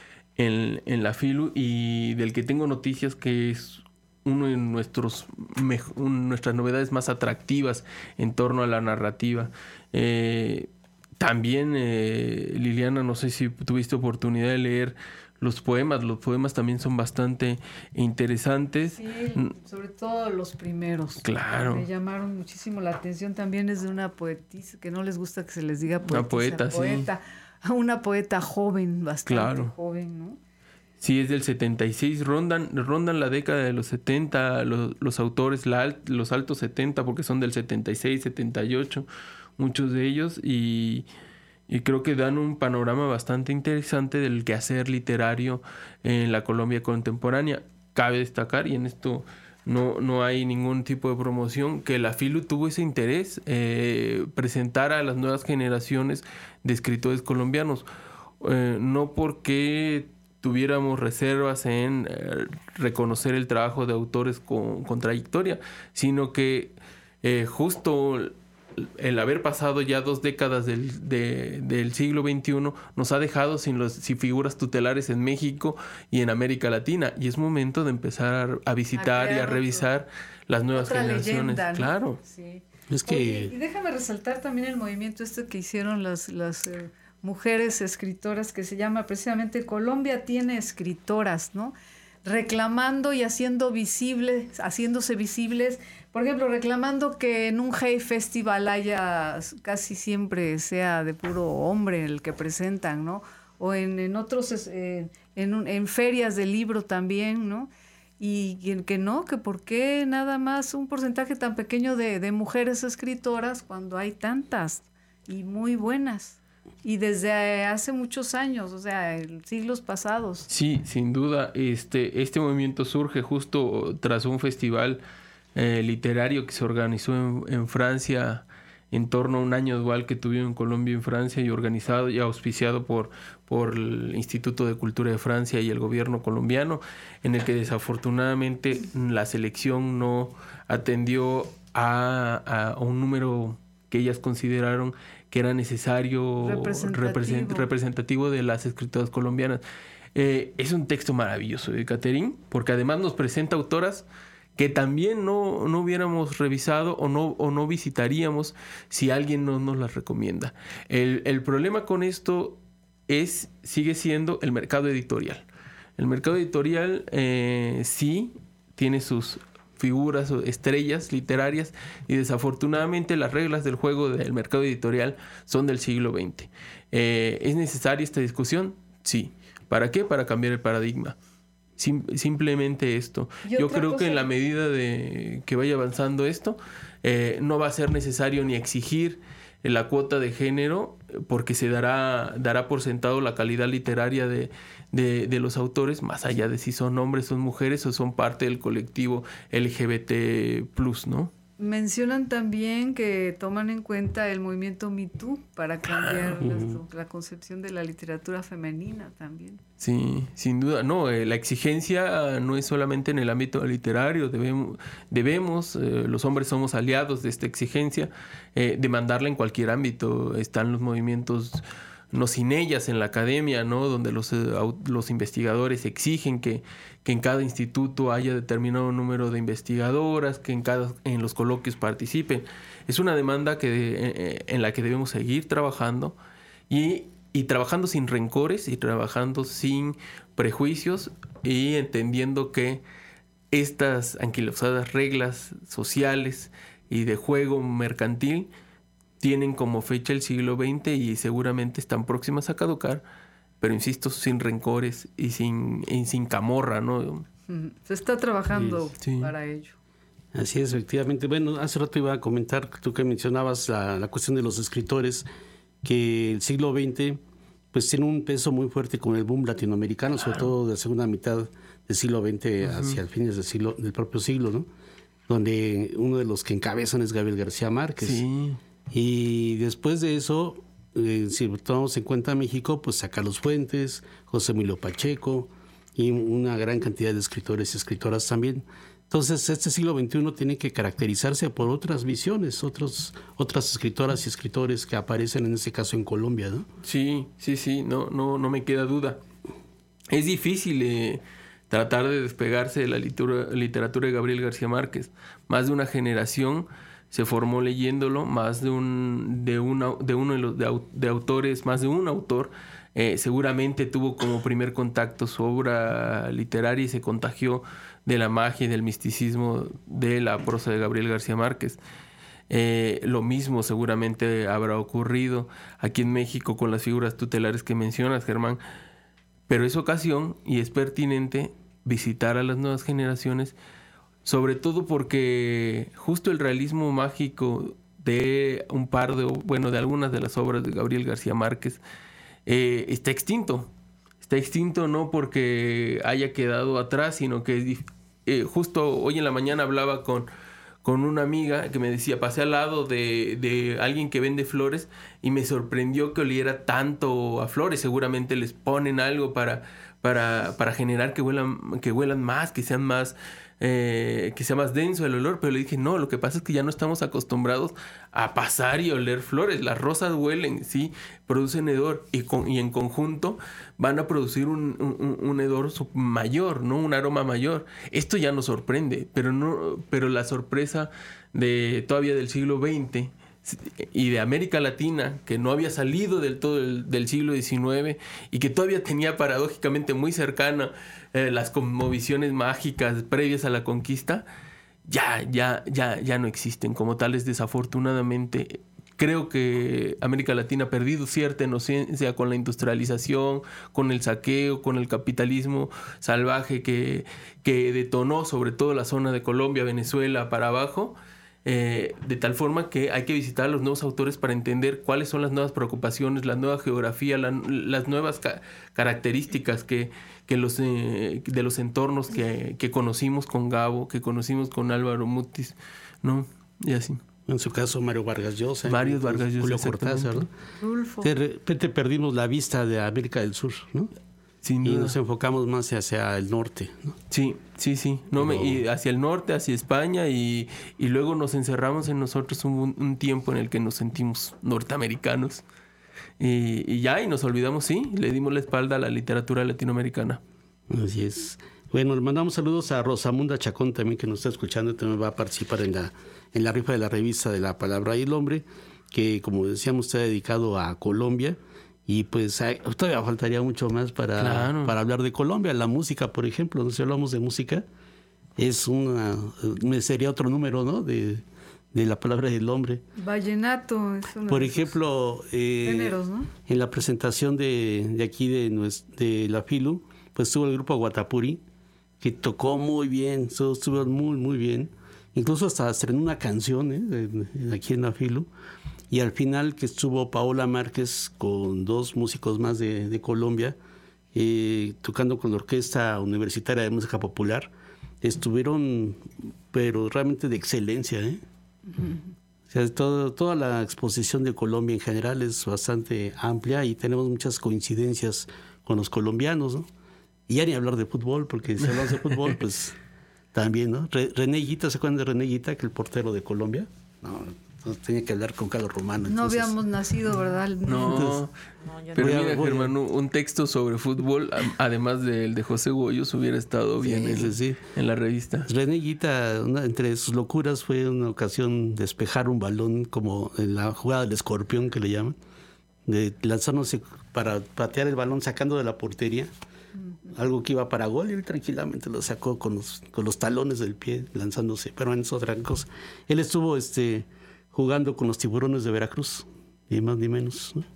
la FILU y del que tengo noticias que es uno de nuestras novedades más atractivas en torno a la narrativa. También, Liliana, no sé si tuviste oportunidad de leer los poemas. Los poemas también son bastante interesantes. Sí, sobre todo los primeros. Claro. Me llamaron muchísimo la atención. También es de una poetisa, que no les gusta que se les diga poetisa. Una poeta, sí. Una poeta joven, bastante joven, ¿no? Sí, es del 76. Rondan la década de los 70 los autores, los altos 70, porque son del 76, 78, muchos de ellos, y creo que dan un panorama bastante interesante del quehacer literario en la Colombia contemporánea. Cabe destacar, y en esto no hay ningún tipo de promoción, que la FILU tuvo ese interés, presentar a las nuevas generaciones de escritores colombianos, no porque tuviéramos reservas en reconocer el trabajo de autores con trayectoria, sino que justo el haber pasado ya 2 décadas del siglo XXI nos ha dejado sin figuras tutelares en México y en América Latina. Y es momento de empezar a visitar y a revisar las nuevas generaciones. Leyenda, ¿no? Claro. Sí. Es que... Oye, y déjame resaltar también el movimiento que hicieron las mujeres escritoras, que se llama precisamente Colombia tiene escritoras, ¿no? Reclamando y haciéndose visibles, por ejemplo, reclamando que en un Hey Festival casi siempre sea de puro hombre el que presentan, ¿no? O en otros, en ferias de libro también, ¿no? Y que no, que por qué nada más un porcentaje tan pequeño de mujeres escritoras cuando hay tantas y muy buenas. Y desde hace muchos años, o sea, siglos pasados. Sí, sin duda. Este movimiento surge justo tras un festival literario que se organizó en Francia en torno a un año igual que tuvieron en Colombia y en Francia, y organizado y auspiciado por el Instituto de Cultura de Francia y el gobierno colombiano, en el que desafortunadamente la selección no atendió a un número que ellas consideraron que era necesario, representativo de las escritoras colombianas. Es un texto maravilloso de Catherine, porque además nos presenta autoras que también no hubiéramos revisado o no visitaríamos si alguien no nos las recomienda. El problema con esto sigue siendo el mercado editorial. El mercado editorial sí tiene sus figuras o estrellas literarias, y desafortunadamente las reglas del juego del mercado editorial son del siglo XX. ¿Es necesaria esta discusión? Sí. ¿Para qué? Para cambiar el paradigma. Simplemente esto. Yo creo que en la medida de que vaya avanzando esto, no va a ser necesario ni exigir la cuota de género, porque se dará por sentado la calidad literaria de los autores, más allá de si son hombres, son mujeres o son parte del colectivo LGBT+, ¿no? Mencionan también que toman en cuenta el movimiento Me Too para cambiar la concepción de la literatura femenina también. Sí, sin duda. No, la exigencia no es solamente en el ámbito literario. Debemos, los hombres somos aliados de esta exigencia, demandarla en cualquier ámbito. Están los movimientos no sin ellas en la academia, ¿no? Donde los investigadores exigen que en cada instituto haya determinado número de investigadoras, que en los coloquios participen. Es una demanda en la que debemos seguir trabajando y trabajando sin rencores y trabajando sin prejuicios, y entendiendo que estas anquilosadas reglas sociales y de juego mercantil tienen como fecha el siglo XX y seguramente están próximas a caducar, pero insisto, sin rencores y sin camorra, ¿no? Se está trabajando para ello. Así es, efectivamente. Bueno, hace rato iba a comentar, tú que mencionabas la cuestión de los escritores, que el siglo XX pues tiene un peso muy fuerte con el boom latinoamericano, sobre todo de la segunda mitad del siglo XX hacia el fines del propio siglo, ¿no? Donde uno de los que encabezan es Gabriel García Márquez. Sí. Y después de eso, si tomamos en cuenta México, pues a Carlos Fuentes, José Emilio Pacheco y una gran cantidad de escritores y escritoras también. Entonces, este siglo XXI tiene que caracterizarse por otras visiones, otras escritoras y escritores que aparecen en este caso en Colombia, ¿no? Sí, no me queda duda. Es difícil tratar de despegarse de la literatura de Gabriel García Márquez. Más de una generación se formó leyéndolo, más de un autor seguramente tuvo como primer contacto su obra literaria y se contagió de la magia y del misticismo de la prosa de Gabriel García Márquez. Lo mismo seguramente habrá ocurrido aquí en México con las figuras tutelares que mencionas, Germán, pero es ocasión y es pertinente visitar a las nuevas generaciones, sobre todo porque justo el realismo mágico de de algunas de las obras de Gabriel García Márquez está extinto. Está extinto no porque haya quedado atrás, sino que justo hoy en la mañana hablaba con una amiga que me decía, pasé al lado de alguien que vende flores y me sorprendió que oliera tanto a flores. Seguramente les ponen algo para generar que huelan más, que sean más que sea más denso el olor, pero le dije, no, lo que pasa es que ya no estamos acostumbrados a pasar y oler flores. Las rosas huelen, sí, producen hedor y en conjunto van a producir un hedor mayor, ¿no? Un aroma mayor. Esto ya nos sorprende, pero la sorpresa todavía del siglo XX y de América Latina, que no había salido del todo del siglo XIX y que todavía tenía paradójicamente muy cercana las cosmovisiones mágicas previas a la conquista, ya no existen como tales, desafortunadamente. Creo que América Latina ha perdido cierta inocencia con la industrialización, con el saqueo, con el capitalismo salvaje que detonó sobre todo la zona de Colombia, Venezuela, para abajo. De tal forma que hay que visitar a los nuevos autores para entender cuáles son las nuevas preocupaciones, la nueva geografía, las nuevas características de los entornos que conocimos con Gabo, que conocimos con Álvaro Mutis, ¿no? Y así. En su caso, Mario Vargas Llosa. Varios Vargas Llosa. Julio Cortázar, ¿no? Rulfo. De repente perdimos la vista de América del Sur, ¿no? Sin duda. Y nos enfocamos más hacia el norte, ¿no? Sí. No, y hacia el norte, hacia España, y luego nos encerramos en nosotros un tiempo en el que nos sentimos norteamericanos. Y nos olvidamos, le dimos la espalda a la literatura latinoamericana. Así es. Bueno, le mandamos saludos a Rosamunda Chacón también, que nos está escuchando y también va a participar en la rifa de la revista de La Palabra y el Hombre, que como decíamos está dedicado a Colombia. Y pues todavía faltaría mucho más para hablar de Colombia. La música, por ejemplo, ¿no? Si hablamos de música, sería otro número, ¿no? De La Palabra del Hombre. Vallenato es uno por de ejemplo, géneros, ¿no? En la presentación de aquí de la FILU, pues estuvo el grupo Guatapuri, que tocó muy bien, estuvo muy, muy bien. Incluso hasta estrenó una canción aquí en la FILU. Y al final que estuvo Paola Márquez con 2 músicos más de Colombia, tocando con la Orquesta Universitaria de Música Popular, estuvieron, pero realmente de excelencia, ¿eh? O sea, toda la exposición de Colombia en general es bastante amplia y tenemos muchas coincidencias con los colombianos, ¿no? Y ya ni hablar de fútbol, porque si hablamos de fútbol, pues también, ¿no? René Higuita, ¿se acuerdan de René Higuita, que el portero de Colombia? No, tenía que hablar con Carlos Romano. No habíamos nacido, ¿verdad? No, pero mira, Germán, un texto sobre fútbol, además del de José Goyos, hubiera estado bien en la revista. René Higuita, entre sus locuras fue una ocasión despejar un balón, como en la jugada del escorpión que le llaman, de lanzándose para patear el balón sacando de la portería, algo que iba para gol, y él tranquilamente lo sacó con los talones del pie, lanzándose, pero en eso otra cosa. Él estuvo jugando con los Tiburones de Veracruz, ni más ni menos, ¿no?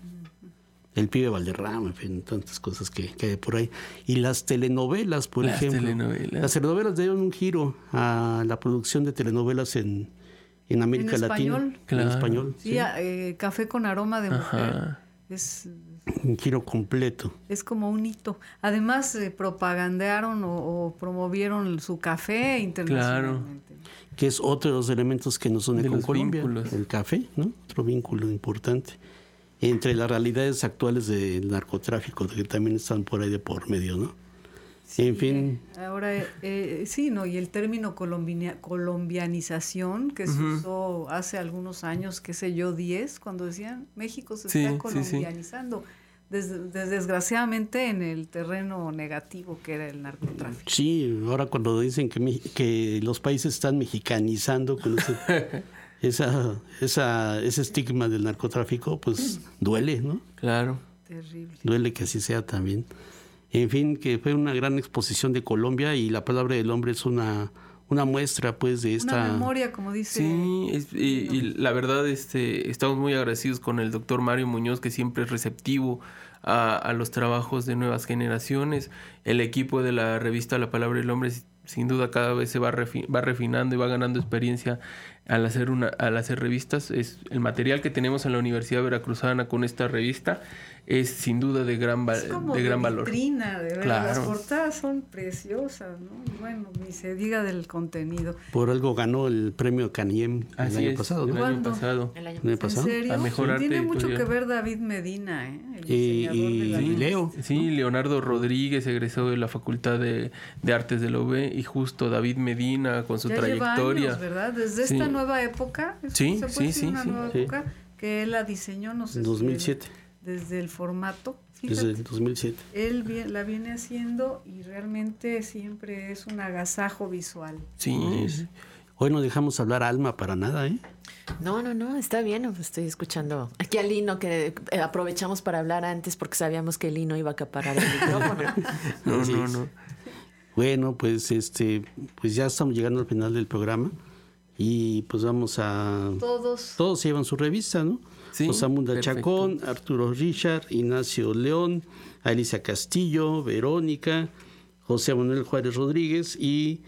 El pibe Valderrama, en fin, tantas cosas que hay por ahí. Y las telenovelas, por ejemplo. Las telenovelas dieron un giro a la producción de telenovelas en América Latina. Claro. En español. Sí, Café con aroma de mujer. Es un giro completo. Es como un hito. Además, propagandearon o promovieron su café internacionalmente. Claro. Que es otro de los elementos que nos une con Colombia. Vínculos. El café, ¿no? Otro vínculo importante. Entre las realidades actuales del narcotráfico, que también están por ahí de por medio, ¿no? Sí, en fin. Ahora, y el término colombianización, que se usó hace algunos años, 10, cuando decían México se está colombianizando. Desgraciadamente en el terreno negativo que era el narcotráfico. Sí, ahora cuando dicen que los países están mexicanizando con ese estigma del narcotráfico, pues duele, ¿no? Claro. Terrible. Duele que así sea también. En fin, que fue una gran exposición de Colombia y La Palabra del Hombre es una muestra, pues, de esta... Una memoria, como dice... Sí, y la verdad, estamos muy agradecidos con el doctor Mario Muñoz, que siempre es receptivo a los trabajos de nuevas generaciones. El equipo de la revista La Palabra del Hombre, sin duda, cada vez se va refinando y va ganando experiencia al hacer revistas. El material que tenemos en la Universidad Veracruzana con esta revista es sin duda de gran valor. Vitrina, de verdad. Claro. Las portadas son preciosas, ¿no? Y bueno, ni se diga del contenido. Por algo ganó el premio Caniem el año pasado, ¿no? El año pasado. ¿En serio? A mejor arte Tiene mucho editorial. que ver David Medina, el y Leo. Sí, Leonardo Rodríguez egresó de la Facultad de Artes de la UB y justo David Medina con su Ya trayectoria. lleva años, ¿verdad? Desde Sí. esta nueva época. Sí, ¿se puede sí, decir sí, una sí. nueva Sí. época que él la diseñó, no sé. 2007. Desde el formato. Desde Fíjate, el 2007. él la viene haciendo y realmente siempre es un agasajo visual. Sí, Hoy no dejamos hablar a Alma para nada, ¿eh? No, está bien. Estoy escuchando aquí a Lino, que aprovechamos para hablar antes porque sabíamos que Lino iba a acaparar el micrófono. no, Así no, es. no. Bueno, pues pues ya estamos llegando al final del programa y pues vamos a... Todos. Todos llevan su revista, ¿no? Sí, Rosamunda perfecto. Chacón, Arturo Richard, Ignacio León, Alicia Castillo, Verónica, José Manuel Juárez Rodríguez y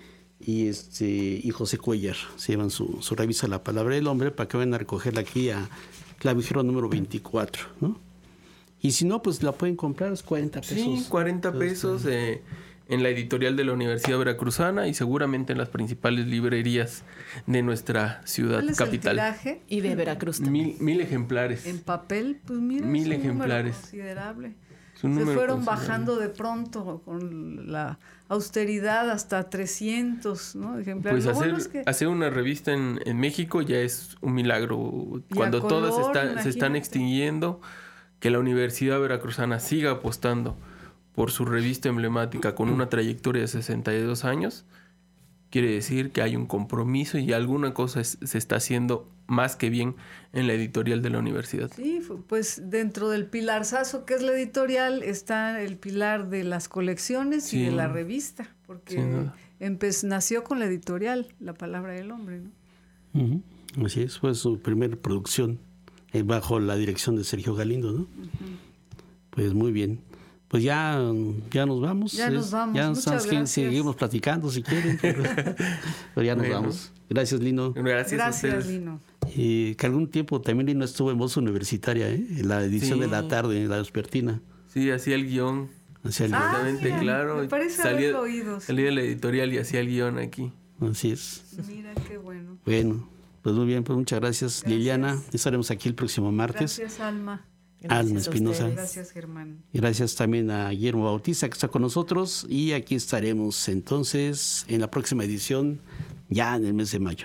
José Cuellar. Se llevan su revista La Palabra del Hombre para que vayan a recogerla aquí a clavijero número 24, ¿no? Y si no, pues la pueden comprar, es 40 pesos. Sí, 40 pesos en la editorial de la Universidad Veracruzana y seguramente en las principales librerías de nuestra ciudad ¿Cuál es capital. el tiraje? Y de Veracruz también. 1000 ejemplares. En papel, pues mira, 1000 es un ejemplares. número considerable. Es un Se número fueron considerable. bajando de pronto con la austeridad hasta 300, ¿no? Ejemplares. Pues Lo bueno es que hacer una revista en México ya es un milagro. Y Cuando a todas color, se están imagínate. extinguiendo, que la Universidad Veracruzana siga apostando por su revista emblemática con una trayectoria de 62 años, quiere decir que hay un compromiso y alguna cosa se está haciendo más que bien en la editorial de la universidad. sí, pues dentro del pilarzazo que es la editorial está el pilar de las colecciones Sí. y de la revista, Sin porque duda. nació con la editorial, La Palabra del Hombre, ¿no? Ujú. Así es, fue su primera producción bajo la dirección de Sergio Galindo, ¿no? Pues muy bien. Pues ya nos vamos. Ya nos vamos. Ya Muchas sabes que gracias. seguimos platicando si quieren. Pero ya nos Bueno. vamos. Gracias, Lino. Gracias a Gracias, ustedes. Lino. Que algún tiempo también Lino estuvo en Voz Universitaria, en la edición Sí. de la tarde, en la vespertina. Sí, hacía el guión. Hacia el- Exactamente, mira, claro. me parece haberlo oído, sí. Salía de la editorial y hacía el guión aquí. Así es. Mira qué bueno. Bueno, pues muy bien, pues muchas gracias, Liliana. Estaremos aquí el próximo martes. Gracias, Alma. Alma a Espinosa. ustedes. Gracias, Germán. Gracias también a Guillermo Bautista que está con nosotros y aquí estaremos entonces en la próxima edición ya en el mes de mayo.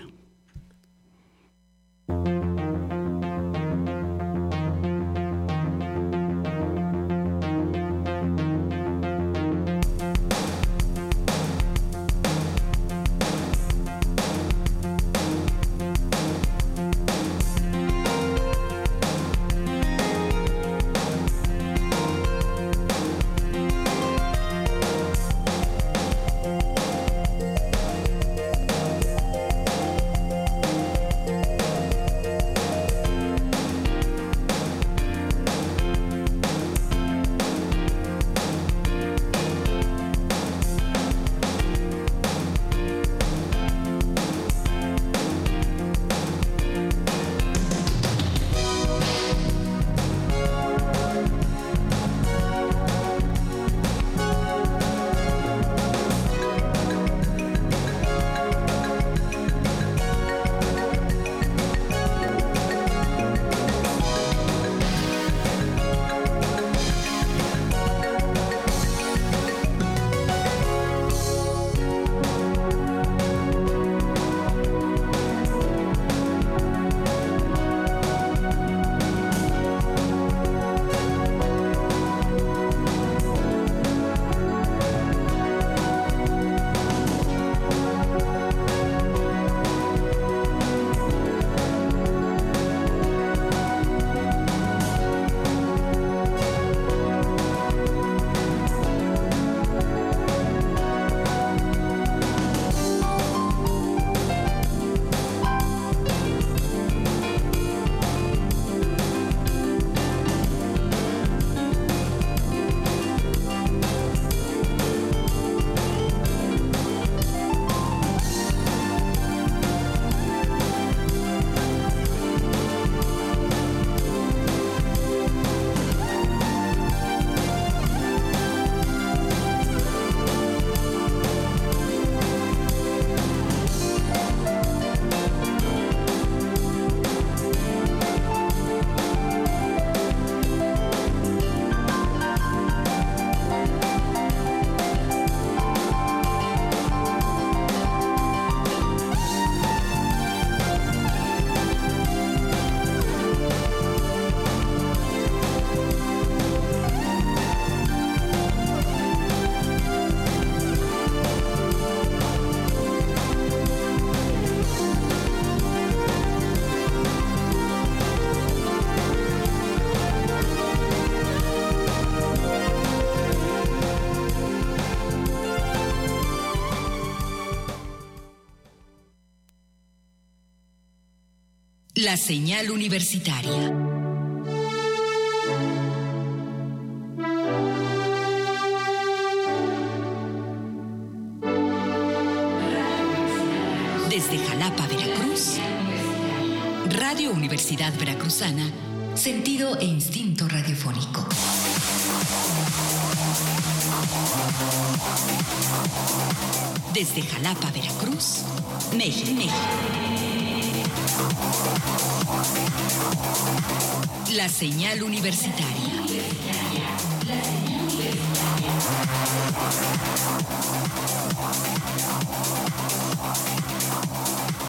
La señal universitaria. Desde Jalapa, Veracruz, Radio Universidad Veracruzana, sentido e instinto radiofónico. Desde Jalapa, Veracruz, México. La señal universitaria.